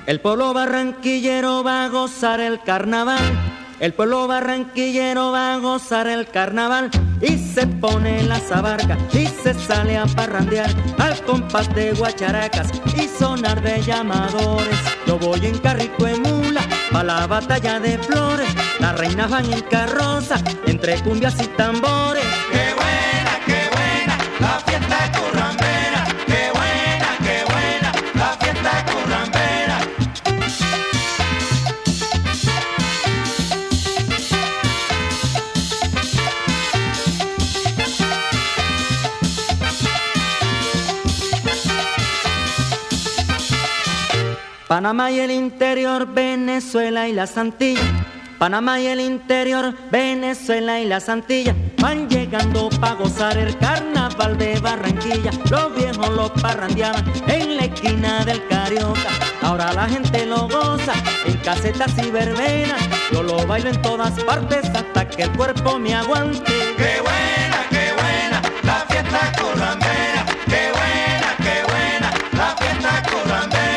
El pueblo barranquillero va a gozar el carnaval. El pueblo barranquillero va a gozar el carnaval. Y se pone la zabarca y se sale a parrandear al compás de guacharacas y sonar de llamadores. Yo voy en carrito de mula pa' la batalla de flores. Las reinas van en carroza entre cumbias y tambores. ¡Qué buena la fiesta currambera! ¡Qué buena la fiesta currambera! Panamá y el interior, Venezuela y las Antillas. Panamá y el interior, Venezuela y las Antillas van llegando pa' gozar el carnaval de Barranquilla. Los viejos lo parrandeaban en la esquina del Carioca. Ahora la gente lo goza en casetas y verbenas. Yo lo bailo en todas partes hasta que el cuerpo me aguante. ¡Qué buena la fiesta currambera! ¡Qué buena la fiesta currambera!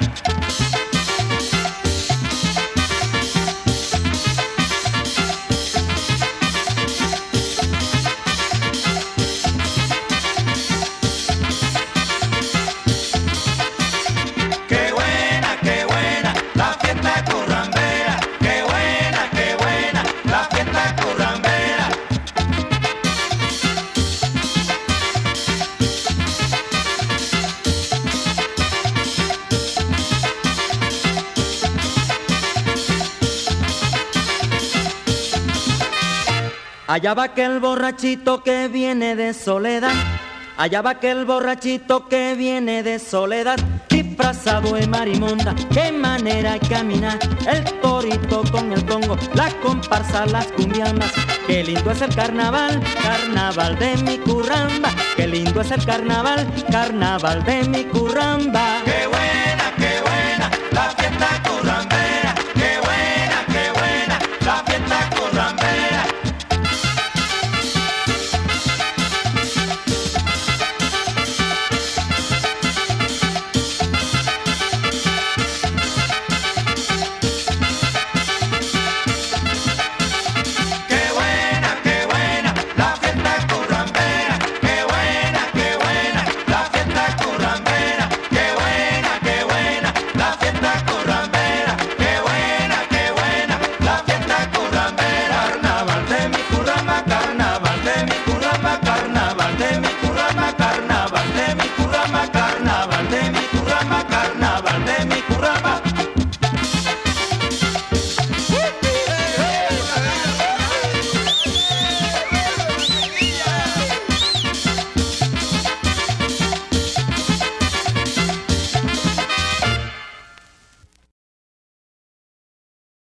Allá va aquel borrachito que viene de Soledad. Allá va aquel borrachito que viene de Soledad, disfrazado de marimonda, qué manera de caminar. El torito con el congo, la comparsa, las cumbiambas. Qué lindo es el carnaval, carnaval de mi curramba. Qué lindo es el carnaval, carnaval de mi curramba.